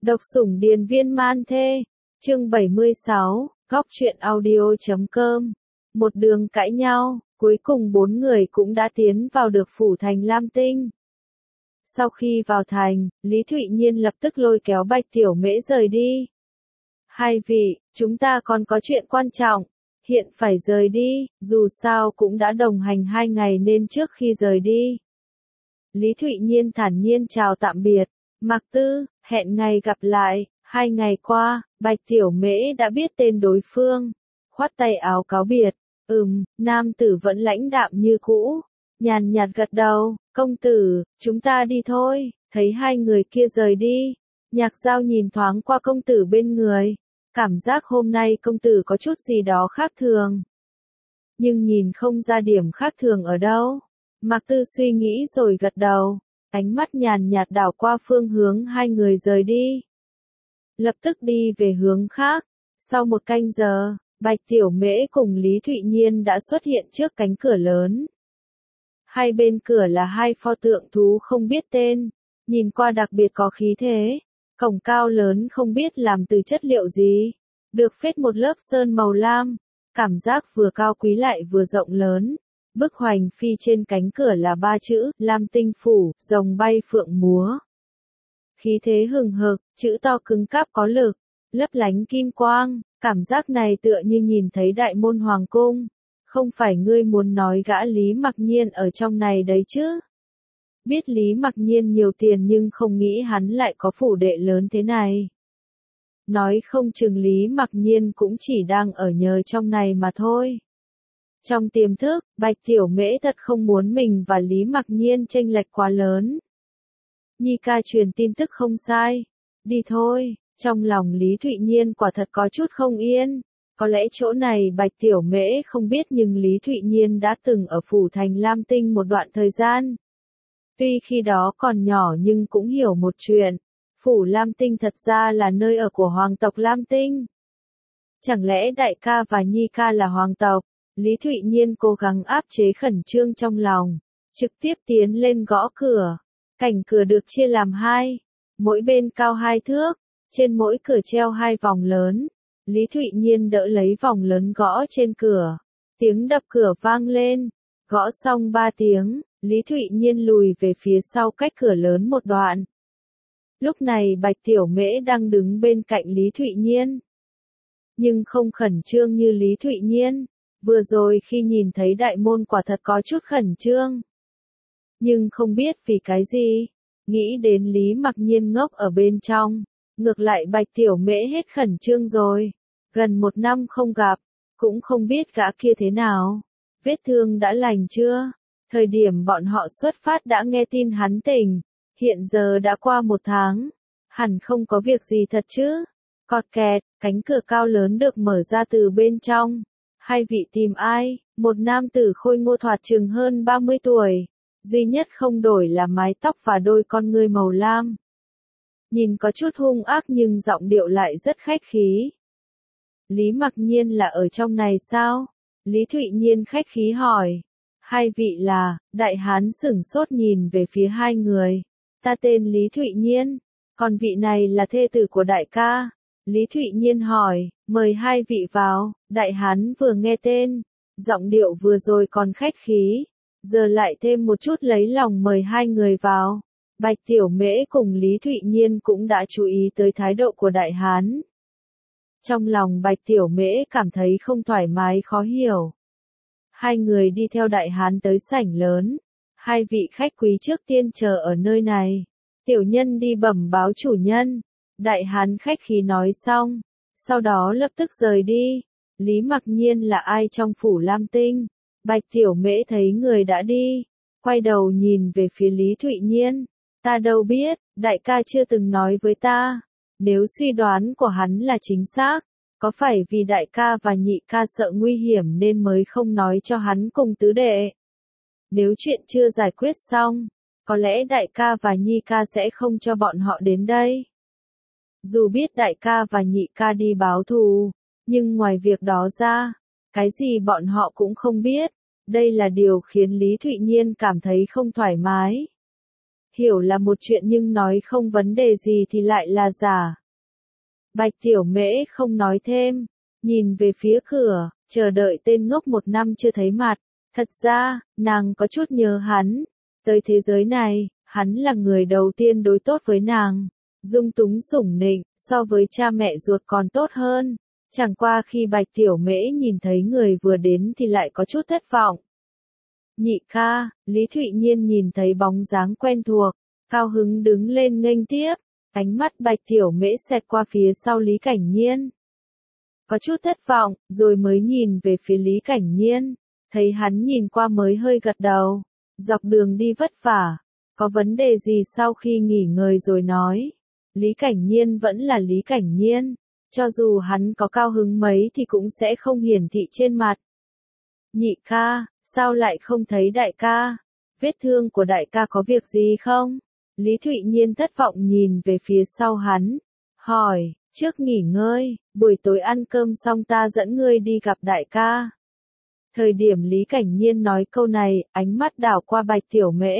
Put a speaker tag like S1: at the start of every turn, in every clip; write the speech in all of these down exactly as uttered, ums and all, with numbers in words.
S1: Độc sủng điền viên man thê, chương bảy mươi sáu, góc truyện audio.com. Một đường cãi nhau, cuối cùng bốn người cũng đã tiến vào được phủ thành Lam Tinh. Sau khi vào thành, Lý Thụy Nhiên lập tức lôi kéo Bạch Tiểu Mễ rời đi. Hai vị, chúng ta còn có chuyện quan trọng, hiện phải rời đi, dù sao cũng đã đồng hành hai ngày nên trước khi rời đi. Lý Thụy Nhiên thản nhiên chào tạm biệt, Mạc Tư, hẹn ngày gặp lại. Hai ngày qua, Bạch Tiểu Mễ đã biết tên đối phương, khoát tay áo cáo biệt. Ừm, nam tử vẫn lãnh đạm như cũ, nhàn nhạt gật đầu, công tử, chúng ta đi thôi. Thấy hai người kia rời đi, Nhạc Giao nhìn thoáng qua công tử bên người, cảm giác hôm nay công tử có chút gì đó khác thường. Nhưng nhìn không ra điểm khác thường ở đâu. Mạc Tư suy nghĩ rồi gật đầu, ánh mắt nhàn nhạt đảo qua phương hướng hai người rời đi. Lập tức đi về hướng khác. Sau một canh giờ, Bạch Tiểu Mễ cùng Lý Thụy Nhiên đã xuất hiện trước cánh cửa lớn. Hai bên cửa là hai pho tượng thú không biết tên, nhìn qua đặc biệt có khí thế. Cổng cao lớn không biết làm từ chất liệu gì, được phết một lớp sơn màu lam, cảm giác vừa cao quý lại vừa rộng lớn. Bức hoành phi trên cánh cửa là ba chữ, Lam Tinh Phủ, rồng bay phượng múa. Khí thế hừng hực, chữ to cứng cáp có lực, lấp lánh kim quang, cảm giác này tựa như nhìn thấy đại môn hoàng cung. Không phải ngươi muốn nói gã Lý Mặc Nhiên ở trong này đấy chứ? Biết Lý Mặc Nhiên nhiều tiền nhưng không nghĩ hắn lại có phủ đệ lớn thế này. Nói không chừng Lý Mặc Nhiên cũng chỉ đang ở nhờ trong này mà thôi. Trong tiềm thức, Bạch Tiểu Mễ thật không muốn mình và Lý Mặc Nhiên chênh lệch quá lớn. Nhi ca truyền tin tức không sai. Đi thôi. Trong lòng Lý Thụy Nhiên quả thật có chút không yên. Có lẽ chỗ này Bạch Tiểu Mễ không biết nhưng Lý Thụy Nhiên đã từng ở phủ thành Lam Tinh một đoạn thời gian. Tuy khi đó còn nhỏ nhưng cũng hiểu một chuyện. Phủ Lam Tinh thật ra là nơi ở của hoàng tộc Lam Tinh. Chẳng lẽ đại ca và Nhi ca là hoàng tộc? Lý Thụy Nhiên cố gắng áp chế khẩn trương trong lòng, trực tiếp tiến lên gõ cửa. Cảnh cửa được chia làm hai, mỗi bên cao hai thước, trên mỗi cửa treo hai vòng lớn. Lý Thụy Nhiên đỡ lấy vòng lớn gõ trên cửa, tiếng đập cửa vang lên, gõ xong ba tiếng, Lý Thụy Nhiên lùi về phía sau cách cửa lớn một đoạn. Lúc này Bạch Tiểu Mễ đang đứng bên cạnh Lý Thụy Nhiên, nhưng không khẩn trương như Lý Thụy Nhiên. Vừa rồi khi nhìn thấy đại môn quả thật có chút khẩn trương. Nhưng không biết vì cái gì, nghĩ đến Lý Mặc Nhiên ngốc ở bên trong, ngược lại Bạch Tiểu Mễ hết khẩn trương rồi. Gần một năm không gặp, cũng không biết gã kia thế nào, vết thương đã lành chưa? Thời điểm bọn họ xuất phát đã nghe tin hắn tỉnh, hiện giờ đã qua một tháng, hẳn không có việc gì thật chứ? Cọt kẹt, cánh cửa cao lớn được mở ra từ bên trong. Hai vị tìm ai? Một nam tử khôi ngô thoạt chừng hơn ba mươi tuổi, duy nhất không đổi là mái tóc và đôi con ngươi màu lam. Nhìn có chút hung ác nhưng giọng điệu lại rất khách khí. Lý Mặc Nhiên là ở trong này sao? Lý Thụy Nhiên khách khí hỏi. Hai vị là, đại hán sửng sốt nhìn về phía hai người. Ta tên Lý Thụy Nhiên, còn vị này là thê tử của đại ca. Lý Thụy Nhiên hỏi, mời hai vị vào. Đại hán vừa nghe tên, giọng điệu vừa rồi còn khách khí, giờ lại thêm một chút lấy lòng mời hai người vào. Bạch Tiểu Mễ cùng Lý Thụy Nhiên cũng đã chú ý tới thái độ của đại hán. Trong lòng Bạch Tiểu Mễ cảm thấy không thoải mái khó hiểu. Hai người đi theo đại hán tới sảnh lớn. Hai vị khách quý trước tiên chờ ở nơi này. Tiểu nhân đi bẩm báo chủ nhân. Đại hán khách khí nói xong, sau đó lập tức rời đi. Lý Mặc Nhiên là ai trong phủ Lam Tinh? Bạch Tiểu Mễ thấy người đã đi, quay đầu nhìn về phía Lý Thụy Nhiên. Ta đâu biết, đại ca chưa từng nói với ta. Nếu suy đoán của hắn là chính xác, có phải vì đại ca và nhị ca sợ nguy hiểm nên mới không nói cho hắn cùng tứ đệ? Nếu chuyện chưa giải quyết xong, có lẽ đại ca và nhi ca sẽ không cho bọn họ đến đây. Dù biết đại ca và nhị ca đi báo thù, nhưng ngoài việc đó ra, cái gì bọn họ cũng không biết. Đây là điều khiến Lý Thụy Nhiên cảm thấy không thoải mái. hiểu là một chuyện nhưng nói không vấn đề gì thì lại là giả. Bạch Tiểu Mễ không nói thêm, nhìn về phía cửa, chờ đợi tên ngốc một năm chưa thấy mặt. Thật ra, nàng có chút nhớ hắn. Tới thế giới này, hắn là người đầu tiên đối tốt với nàng. Dung túng sủng nịnh, so với cha mẹ ruột còn tốt hơn. Chẳng qua khi Bạch Tiểu Mễ nhìn thấy người vừa đến thì lại có chút thất vọng. Nhị ca, Lý Thụy Nhiên nhìn thấy bóng dáng quen thuộc, cao hứng đứng lên nghênh tiếp, ánh mắt Bạch Tiểu Mễ xẹt qua phía sau Lý Cảnh Nhiên. Có chút thất vọng, rồi mới nhìn về phía Lý Cảnh Nhiên, thấy hắn nhìn qua mới hơi gật đầu, dọc đường đi vất vả, có vấn đề gì sau khi nghỉ ngơi rồi nói. Lý Cảnh Nhiên vẫn là Lý Cảnh Nhiên, cho dù hắn có cao hứng mấy thì cũng sẽ không hiển thị trên mặt. Nhị ca, sao lại không thấy đại ca? Vết thương của đại ca có việc gì không? Lý Thụy Nhiên thất vọng nhìn về phía sau hắn, hỏi, trước nghỉ ngơi, buổi tối ăn cơm xong ta dẫn ngươi đi gặp đại ca. Thời điểm Lý Cảnh Nhiên nói câu này, ánh mắt đảo qua Bạch Tiểu Mễ.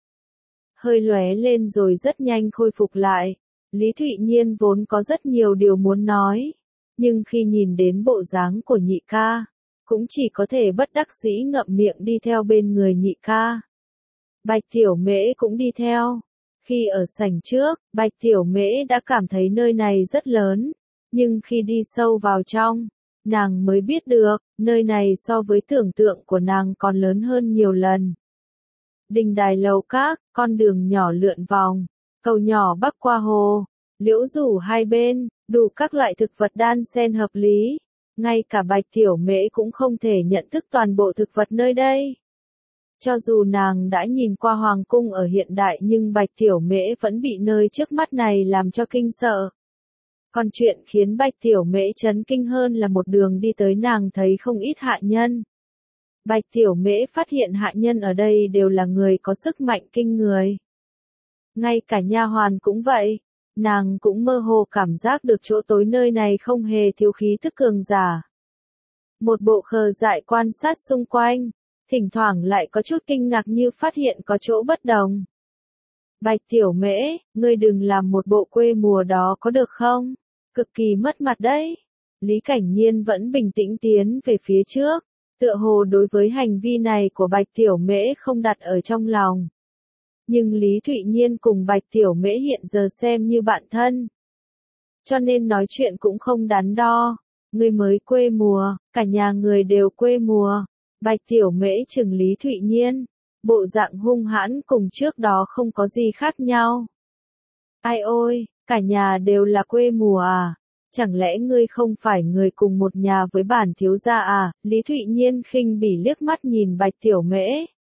S1: Hơi lóe lên rồi rất nhanh khôi phục lại. Lý Thụy Nhiên vốn có rất nhiều điều muốn nói, nhưng khi nhìn đến bộ dáng của nhị ca, cũng chỉ có thể bất đắc dĩ ngậm miệng đi theo bên người nhị ca. Bạch Tiểu Mễ cũng đi theo. Khi ở sảnh trước, Bạch Tiểu Mễ đã cảm thấy nơi này rất lớn, nhưng khi đi sâu vào trong, nàng mới biết được, nơi này so với tưởng tượng của nàng còn lớn hơn nhiều lần. Đình đài lầu các, con đường nhỏ lượn vòng, cầu nhỏ bắc qua hồ, liễu rủ hai bên, đủ các loại thực vật đan xen hợp lý. Ngay cả Bạch Tiểu Mễ cũng không thể nhận thức toàn bộ thực vật nơi đây. Cho dù nàng đã nhìn qua hoàng cung ở hiện đại nhưng Bạch Tiểu Mễ vẫn bị nơi trước mắt này làm cho kinh sợ. Còn chuyện khiến Bạch Tiểu Mễ chấn kinh hơn là một đường đi tới nàng thấy không ít hạ nhân. Bạch Tiểu Mễ phát hiện hạ nhân ở đây đều là người có sức mạnh kinh người. Ngay cả nha hoàn cũng vậy, nàng cũng mơ hồ cảm giác được chỗ tối nơi này không hề thiếu khí thức cường giả. Một bộ khờ dại quan sát xung quanh, thỉnh thoảng lại có chút kinh ngạc như phát hiện có chỗ bất đồng. Bạch Tiểu Mễ, ngươi đừng làm một bộ quê mùa đó có được không? Cực kỳ mất mặt đấy. Lý Cảnh Nhiên vẫn bình tĩnh tiến về phía trước, tựa hồ đối với hành vi này của Bạch Tiểu Mễ không đặt ở trong lòng. Nhưng Lý Thụy Nhiên cùng Bạch Tiểu Mễ hiện giờ xem như bạn thân. Cho nên nói chuyện cũng không đắn đo. Ngươi mới quê mùa, cả nhà người đều quê mùa. Bạch Tiểu Mễ chừng Lý Thụy Nhiên, bộ dạng hung hãn cùng trước đó không có gì khác nhau. Ai ôi, cả nhà đều là quê mùa à? Chẳng lẽ ngươi không phải người cùng một nhà với bản thiếu gia à? Lý Thụy Nhiên khinh bỉ liếc mắt nhìn Bạch Tiểu Mễ.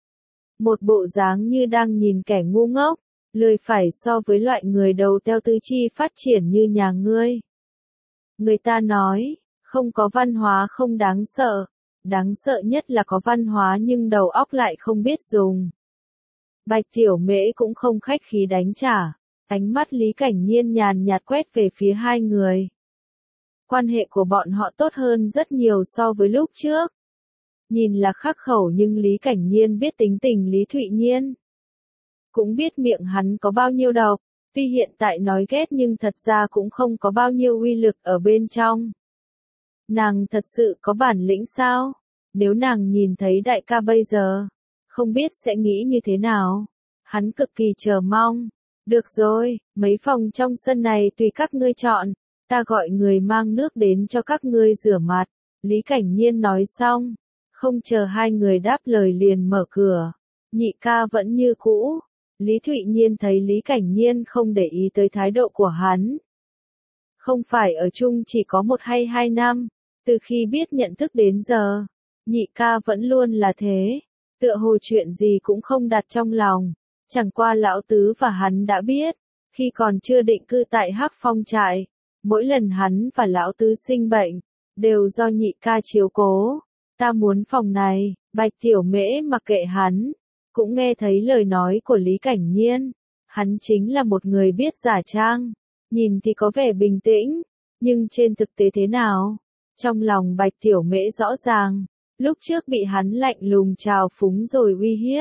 S1: Một bộ dáng như đang nhìn kẻ ngu ngốc, lười phải so với loại người đầu teo tứ chi phát triển như nhà ngươi. Người ta nói, không có văn hóa không đáng sợ, đáng sợ nhất là có văn hóa nhưng đầu óc lại không biết dùng. Bạch Tiểu Mễ cũng không khách khí đánh trả, ánh mắt Lý Cảnh Nhiên nhàn nhạt quét về phía hai người. Quan hệ của bọn họ tốt hơn rất nhiều so với lúc trước. Nhìn là khắc khẩu nhưng Lý Cảnh Nhiên biết tính tình Lý Thụy Nhiên. Cũng biết miệng hắn có bao nhiêu độc, tuy hiện tại nói ghét nhưng thật ra cũng không có bao nhiêu uy lực ở bên trong. Nàng thật sự có bản lĩnh sao? Nếu nàng nhìn thấy đại ca bây giờ, không biết sẽ nghĩ như thế nào? Hắn cực kỳ chờ mong. Được rồi, mấy phòng trong sân này tùy các ngươi chọn, ta gọi người mang nước đến cho các ngươi rửa mặt. Lý Cảnh Nhiên nói xong, không chờ hai người đáp lời liền mở cửa. Nhị ca vẫn như cũ. Lý Thụy Nhiên thấy Lý Cảnh Nhiên không để ý tới thái độ của hắn. Không phải ở chung chỉ có một hay hai năm, từ khi biết nhận thức đến giờ, nhị ca vẫn luôn là thế, tựa hồ chuyện gì cũng không đặt trong lòng, chẳng qua lão tứ và hắn đã biết, khi còn chưa định cư tại Hắc Phong trại, mỗi lần hắn và lão tứ sinh bệnh, đều do nhị ca chiếu cố. Ta muốn phòng này. Bạch Tiểu Mễ mặc kệ hắn, cũng nghe thấy lời nói của Lý Cảnh Nhiên. Hắn chính là một người biết giả trang, nhìn thì có vẻ bình tĩnh, nhưng trên thực tế thế nào? Trong lòng Bạch Tiểu Mễ rõ ràng, lúc trước bị hắn lạnh lùng trào phúng rồi uy hiếp,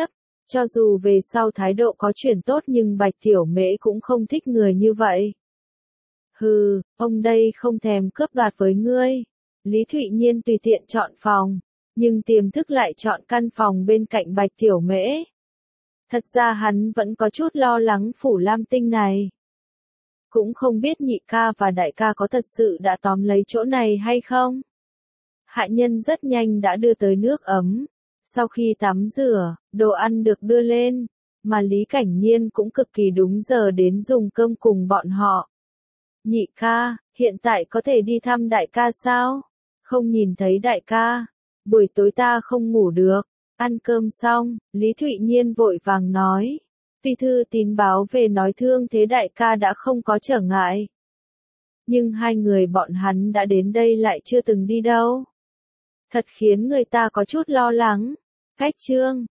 S1: Cho dù về sau thái độ có chuyển tốt nhưng Bạch Tiểu Mễ cũng không thích người như vậy. Hừ, ông đây không thèm cướp đoạt với ngươi. Lý Thụy Nhiên tùy tiện chọn phòng, nhưng tiềm thức lại chọn căn phòng bên cạnh Bạch Tiểu Mễ. Thật ra hắn vẫn có chút lo lắng Phủ Lam Tinh này. Cũng không biết nhị ca và đại ca có thật sự đã tóm lấy chỗ này hay không. Hạ nhân rất nhanh đã đưa tới nước ấm. Sau khi tắm rửa, đồ ăn được đưa lên, mà Lý Cảnh Nhiên cũng cực kỳ đúng giờ đến dùng cơm cùng bọn họ. Nhị ca, hiện tại có thể đi thăm đại ca sao? Không nhìn thấy đại ca, buổi tối ta không ngủ được. Ăn cơm xong, Lý Thụy Nhiên vội vàng nói. Phi thư tín báo về nói thương thế đại ca đã không có trở ngại. Nhưng hai người bọn hắn đã đến đây lại chưa từng đi đâu. Thật khiến người ta có chút lo lắng. Cách chương